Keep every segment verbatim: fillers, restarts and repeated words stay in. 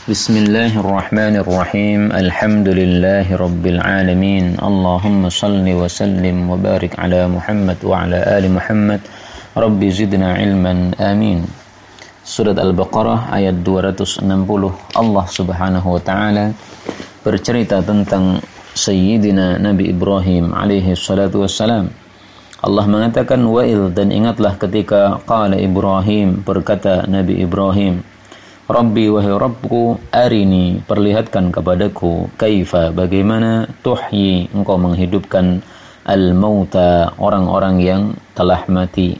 Bismillahirrahmanirrahim. Alhamdulillahi rabbil alamin. Allahumma salli wa sallim wa barik ala Muhammad wa ala ali Muhammad. Rabbi zidna ilman, amin. Surat Al-Baqarah ayat dua ratus enam puluh. Allah Subhanahu wa taala bercerita tentang Sayyidina Nabi Ibrahim alaihi salatu wassalam. Allah mengatakan, wa'il, dan ingatlah ketika qala Ibrahim, berkata Nabi Ibrahim, Rabbi, wahai Rabbku, arini, perlihatkan kepadaku, kaifa, bagaimana, tuhyi, engkau menghidupkan al-mauta, orang-orang yang telah mati.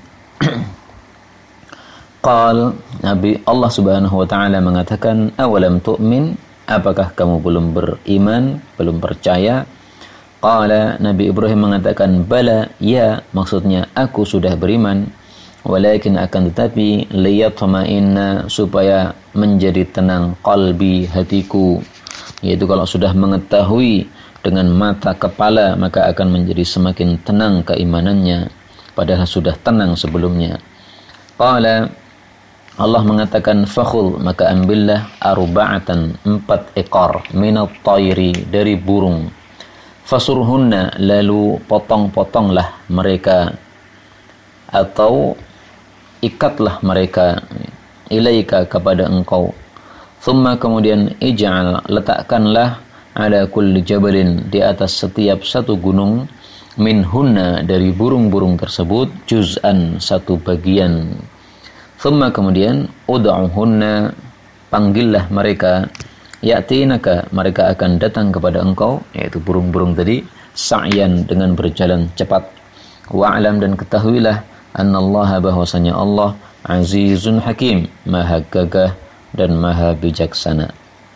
Qal, Nabi Allah Subhanahu wa taala mengatakan, awalam tu'min, apakah kamu belum beriman, belum percaya? Qala, Nabi Ibrahim mengatakan, bala, ya, maksudnya aku sudah beriman. Walakin akan tetapi liyatma'inna, supaya menjadi tenang qalbi, hatiku, yaitu kalau sudah mengetahui dengan mata kepala maka akan menjadi semakin tenang keimanannya, padahal sudah tenang sebelumnya. Qala, Allah mengatakan, fakhul, maka ambillah arba'atan, empat ekor, minat tayri, dari burung, fasurhunna, lalu potong-potonglah mereka atau ikatlah mereka, ilaika, kepada engkau. Thumma, kemudian, ij'al, letakkanlah, ala kulli jabalin, di atas setiap satu gunung, minhunna, dari burung-burung tersebut, juz'an, satu bagian. Thumma, kemudian, ud'uhunna, panggillah mereka, ya'tinaka, mereka akan datang kepada engkau, yaitu burung-burung tadi, sa'yan, dengan berjalan cepat. Wa'alam, dan ketahuilah, annallaha, bahwasanya Allah, azizun hakim, maha gagah dan maha bijaksana.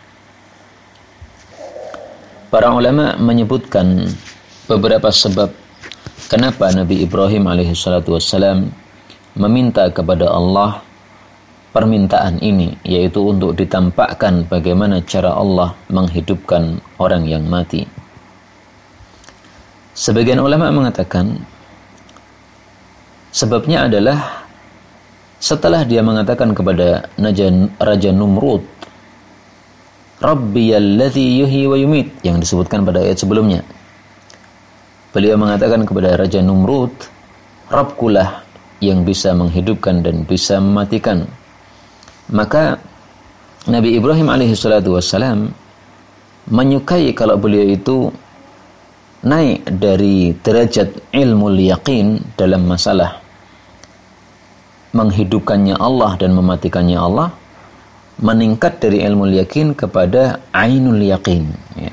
Para ulama menyebutkan beberapa sebab kenapa Nabi Ibrahim alaihi salatu wassalam meminta kepada Allah permintaan ini, yaitu untuk ditampakkan bagaimana cara Allah menghidupkan orang yang mati. Sebagian ulama mengatakan sebabnya adalah setelah dia mengatakan kepada Raja Numrud, Rabbiyalladzi yuhyi wa yumit, yang disebutkan pada ayat sebelumnya. Beliau mengatakan kepada Raja Numrud, Rabbkulah yang bisa menghidupkan dan bisa mematikan. Maka Nabi Ibrahim alaihi salatu wassalam menyukai kalau beliau itu naik dari derajat ilmu yaqin dalam masalah menghidupkannya Allah dan mematikannya Allah, meningkat dari ilmu yakin kepada ainul yakin, ya.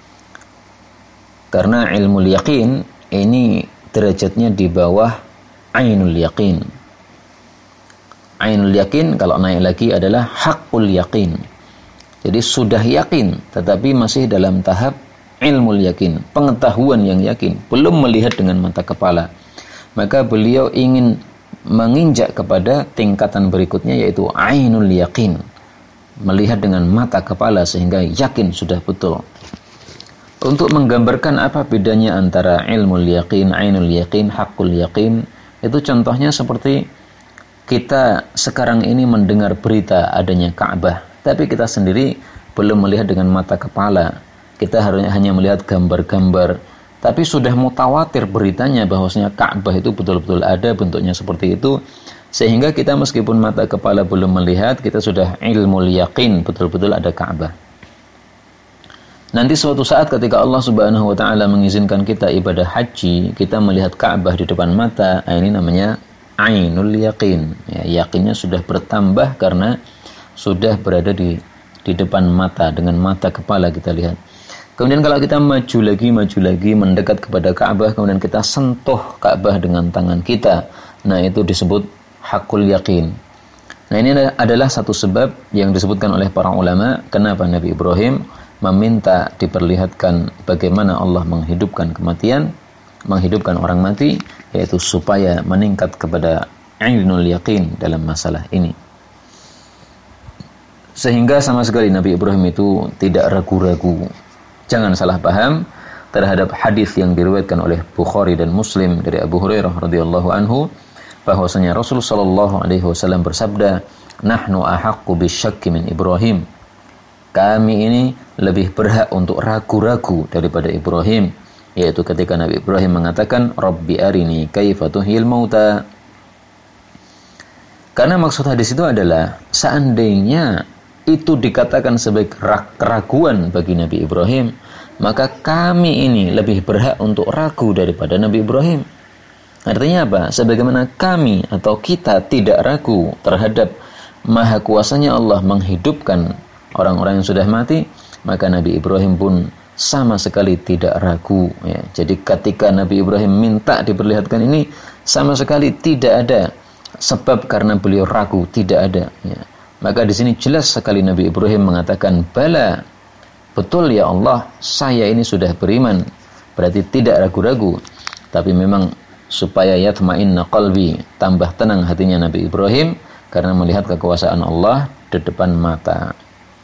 Karena ilmu yakin ini derajatnya di bawah ainul yakin. Ainul yakin kalau naik lagi adalah hakul yakin. Jadi sudah yakin tetapi masih dalam tahap ilmu yakin, pengetahuan yang yakin, belum melihat dengan mata kepala. Maka beliau ingin menginjak kepada tingkatan berikutnya, yaitu ainul yakin, melihat dengan mata kepala sehingga yakin sudah betul. Untuk menggambarkan apa bedanya antara ilmu yakin, ainul yakin, hakul yakin, itu contohnya seperti kita sekarang ini mendengar berita adanya Ka'bah, tapi kita sendiri belum melihat dengan mata kepala. Kita hanya melihat gambar-gambar, tapi sudah mutawatir beritanya bahwasanya Ka'bah itu betul-betul ada, bentuknya seperti itu, sehingga kita meskipun mata kepala belum melihat, kita sudah ilmu yakin betul-betul ada Ka'bah. Nanti suatu saat ketika Allah Subhanahu wa taala mengizinkan kita ibadah haji, kita melihat Ka'bah di depan mata, ini namanya ainul yakin. Ya, yakinnya sudah bertambah karena sudah berada di di depan mata, dengan mata kepala kita lihat. Kemudian kalau kita maju lagi, maju lagi, mendekat kepada Ka'bah, kemudian kita sentuh Ka'bah dengan tangan kita. Nah, itu disebut hakul yakin. Nah, ini adalah satu sebab yang disebutkan oleh para ulama kenapa Nabi Ibrahim meminta diperlihatkan bagaimana Allah menghidupkan kematian, menghidupkan orang mati, yaitu supaya meningkat kepada ainul yakin dalam masalah ini. Sehingga sama sekali Nabi Ibrahim itu tidak ragu-ragu. Jangan salah paham terhadap hadis yang diriwayatkan oleh Bukhari dan Muslim dari Abu Hurairah radhiyallahu anhu, bahwasanya Rasul sallallahu alaihi wasallam bersabda, "Nahnu ahaqqu bisyakki min Ibrahim." kami ini lebih berhak untuk ragu-ragu daripada Ibrahim, yaitu ketika Nabi Ibrahim mengatakan Rabbi arini kaifa tuhyil mauta. Karena maksud hadis itu adalah seandainya itu dikatakan sebagai keraguan bagi Nabi Ibrahim, maka kami ini lebih berhak untuk ragu daripada Nabi Ibrahim. Artinya apa? Sebagaimana kami atau kita tidak ragu terhadap maha kuasanya Allah menghidupkan orang-orang yang sudah mati, maka Nabi Ibrahim pun sama sekali tidak ragu. Ya. Jadi ketika Nabi Ibrahim minta diperlihatkan ini, sama sekali tidak ada sebab karena beliau ragu, tidak ada. Ya. Maka di sini jelas sekali Nabi Ibrahim mengatakan, bala, betul ya Allah, saya ini sudah beriman. Berarti tidak ragu-ragu. Tapi memang supaya yatma'inna qalbi, tambah tenang hatinya Nabi Ibrahim karena melihat kekuasaan Allah di depan mata.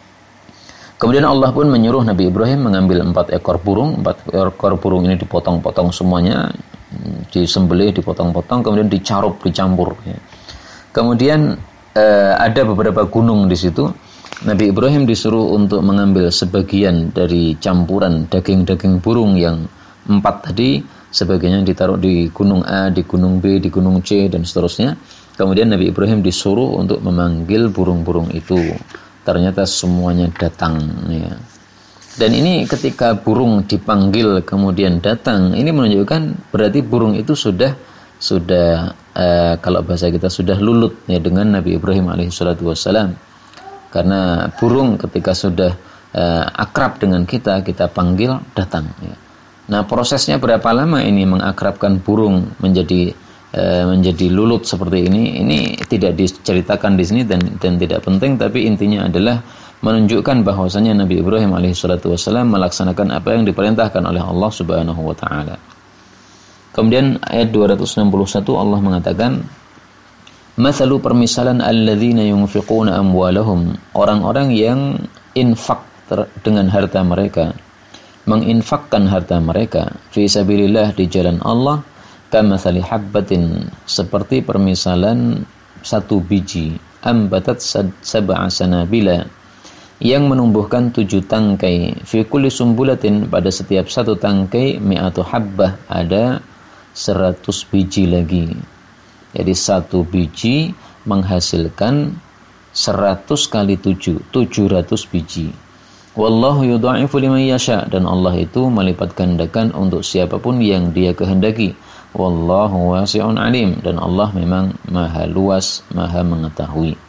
Kemudian Allah pun menyuruh Nabi Ibrahim mengambil empat ekor burung. Empat ekor burung ini dipotong-potong semuanya, disembelih, dipotong-potong, kemudian dicarup, dicampur. Kemudian eh, ada beberapa gunung di situ. Nabi Ibrahim disuruh untuk mengambil sebagian dari campuran daging-daging burung yang empat tadi, sebagiannya ditaruh di gunung A, di gunung B, di gunung C, dan seterusnya. Kemudian Nabi Ibrahim disuruh untuk memanggil burung-burung itu. Ternyata semuanya datang. Ya. Dan ini ketika burung dipanggil kemudian datang, ini menunjukkan berarti burung itu sudah sudah uh, kalau bahasa kita sudah lulut ya dengan Nabi Ibrahim alaihissalatu wassalam. Karena burung ketika sudah uh, akrab dengan kita, kita panggil datang. Ya. Nah, prosesnya berapa lama ini mengakrabkan burung menjadi e, menjadi lulut seperti ini? Ini tidak diceritakan di sini dan dan tidak penting, tapi intinya adalah menunjukkan bahwasanya Nabi Ibrahim alaihissalatu wassalam melaksanakan apa yang diperintahkan oleh Allah Subhanahu wa taala. Kemudian ayat dua ratus enam puluh satu Allah mengatakan, "Mathalu permisalan alladzina yunfiquna amwalahum", orang-orang yang infak ter- dengan harta mereka, menginfakkan harta mereka fi sabilillah, di jalan Allah, kamathali habbatin, seperti permisalan satu biji, ambatat sab'a sanabila, yang menumbuhkan tujuh tangkai, fi kulli sumbulatin, pada setiap satu tangkai, mi'atu habbah, ada seratus biji lagi. Jadi satu biji menghasilkan seratus kali tujuh, tujuh ratus biji. Wallahu yudha'ifu liman yasha, dan Allah itu melipat gandakan untuk siapapun yang Dia kehendaki. Wallahu wasi'un alim, dan Allah memang maha luas, maha mengetahui.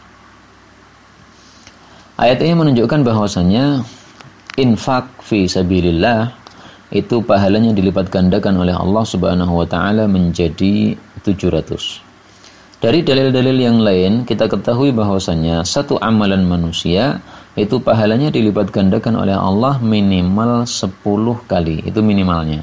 Ayat ini menunjukkan bahwasanya infak fi sabilillah itu pahalanya dilipat gandakan oleh Allah Subhanahu wa taala menjadi tujuh ratus. Dari dalil-dalil yang lain kita ketahui bahwasanya satu amalan manusia itu pahalanya dilipat gandakan oleh Allah minimal sepuluh kali, itu minimalnya.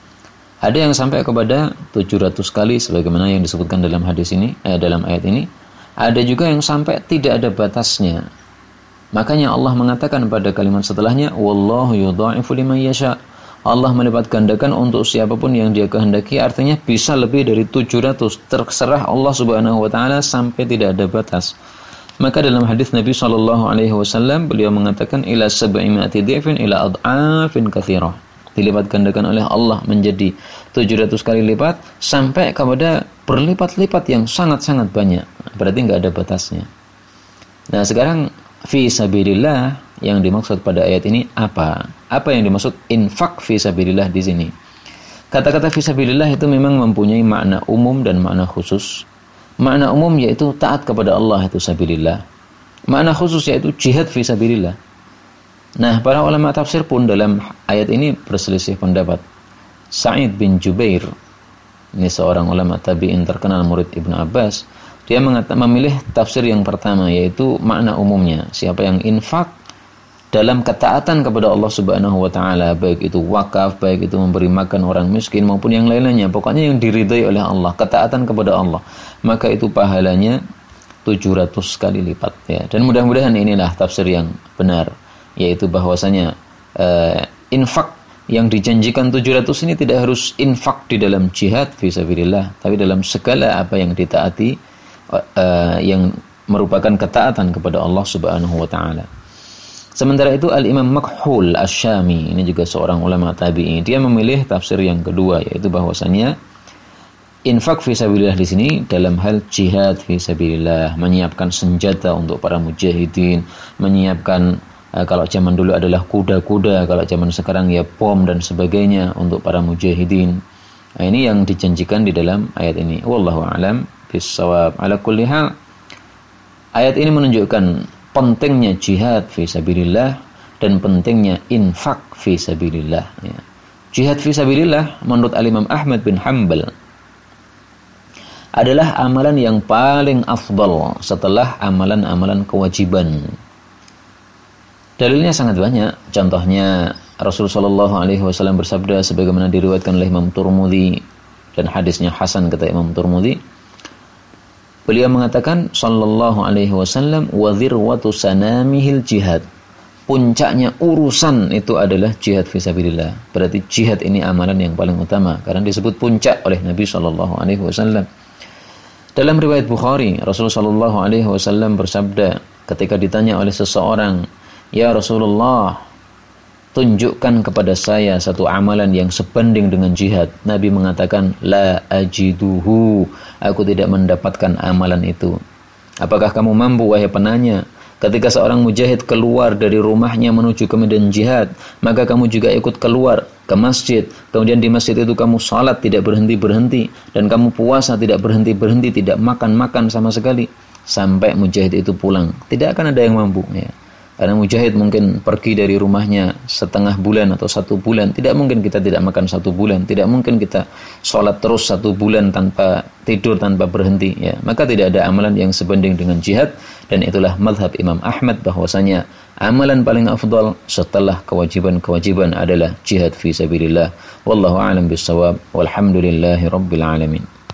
Ada yang sampai kepada tujuh ratus kali sebagaimana yang disebutkan dalam hadis ini, eh, dalam ayat ini. Ada juga yang sampai tidak ada batasnya. Makanya Allah mengatakan pada kalimat setelahnya, wallahu yudha'ifu liman yasha. Allah melipat gandakan untuk siapapun yang Dia kehendaki, artinya bisa lebih dari tujuh ratus, terserah Allah Subhanahu wa taala sampai tidak ada batas. Maka dalam hadis Nabi sallallahu alaihi wasallam beliau mengatakan ila sab'imi'ati dhifin ila ad'afin katsirah. Dilipat gandakan oleh Allah menjadi tujuh ratus kali lipat sampai kepada berlipat-lipat yang sangat-sangat banyak. Berarti enggak ada batasnya. Nah, sekarang fi sabilillah yang dimaksud pada ayat ini apa? Apa yang dimaksud infak fi sabilillah di sini? Kata-kata fi sabilillah itu memang mempunyai makna umum dan makna khusus. Makna umum yaitu taat kepada Allah, itu sabilillah. Makna khusus yaitu jihad fi sabilillah. Nah, para ulama tafsir pun dalam ayat ini berselisih pendapat. Sa'id bin Jubair, ini seorang ulama tabi'in terkenal, murid Ibnu Abbas, dia mengatakan memilih tafsir yang pertama, yaitu makna umumnya. Siapa yang infak dalam ketaatan kepada Allah Subhanahu wa taala, baik itu wakaf, baik itu memberi makan orang miskin maupun yang lain-lainnya, pokoknya yang diridai oleh Allah, ketaatan kepada Allah, maka itu pahalanya tujuh ratus kali lipat ya. Dan mudah-mudahan inilah tafsir yang benar, yaitu bahwasanya uh, infak yang dijanjikan tujuh ratus ini tidak harus infak di dalam jihad fisabilillah, tapi dalam segala apa yang ditaati, uh, uh, yang merupakan ketaatan kepada Allah Subhanahu wa taala. Sementara itu Al-Imam Makhul Asy-Syami, ini juga seorang ulama tabi'in, dia memilih tafsir yang kedua, yaitu bahwasanya infak fi sabilillah di sini dalam hal jihad fi sabilillah, menyiapkan senjata untuk para mujahidin, menyiapkan uh, kalau zaman dulu adalah kuda-kuda, kalau zaman sekarang ya bom dan sebagainya untuk para mujahidin. Nah, ini yang dijanjikan di dalam ayat ini. Wallahu a'lam bis-shawab. Ala kulli hal, ayat ini menunjukkan pentingnya jihad fi sabilillah dan pentingnya infak fi sabilillah. Ya. Jihad fi sabilillah menurut Al-Imam Ahmad bin Hanbal adalah amalan yang paling afdal setelah amalan-amalan kewajiban. Dalilnya sangat banyak. Contohnya Rasulullah shallallahu alaihi wasallam bersabda sebagaimana diriwayatkan oleh Imam Tirmidzi dan hadisnya hasan kata Imam Tirmidzi. Beliau mengatakan sallallahu alaihi wasallam wa dzirwatu sanamihil jihad. Puncaknya urusan itu adalah jihad fisabilillah. Berarti jihad ini amalan yang paling utama karena disebut puncak oleh Nabi sallallahu alaihi wasallam. Dalam riwayat Bukhari, Rasulullah sallallahu alaihi wasallam bersabda ketika ditanya oleh seseorang, "Ya Rasulullah, tunjukkan kepada saya satu amalan yang sebanding dengan jihad." Nabi mengatakan, "La ajiduhu." Aku tidak mendapatkan amalan itu. Apakah kamu mampu, wahai penanya, ketika seorang mujahid keluar dari rumahnya menuju ke medan jihad, maka kamu juga ikut keluar ke masjid. Kemudian di masjid itu kamu salat tidak berhenti-berhenti. Dan kamu puasa tidak berhenti-berhenti, tidak makan-makan sama sekali. Sampai mujahid itu pulang. Tidak akan ada yang mampu. Ya. Karena mujahid mungkin pergi dari rumahnya setengah bulan atau satu bulan. Tidak mungkin kita tidak makan satu bulan. Tidak mungkin kita sholat terus satu bulan tanpa tidur, tanpa berhenti. Ya. Maka tidak ada amalan yang sebanding dengan jihad. Dan itulah mazhab Imam Ahmad bahwasanya amalan paling afdal setelah kewajiban-kewajiban adalah jihad fi sabilillah. Wallahu a'lam bis-shawab. Walhamdulillahi rabbil alamin.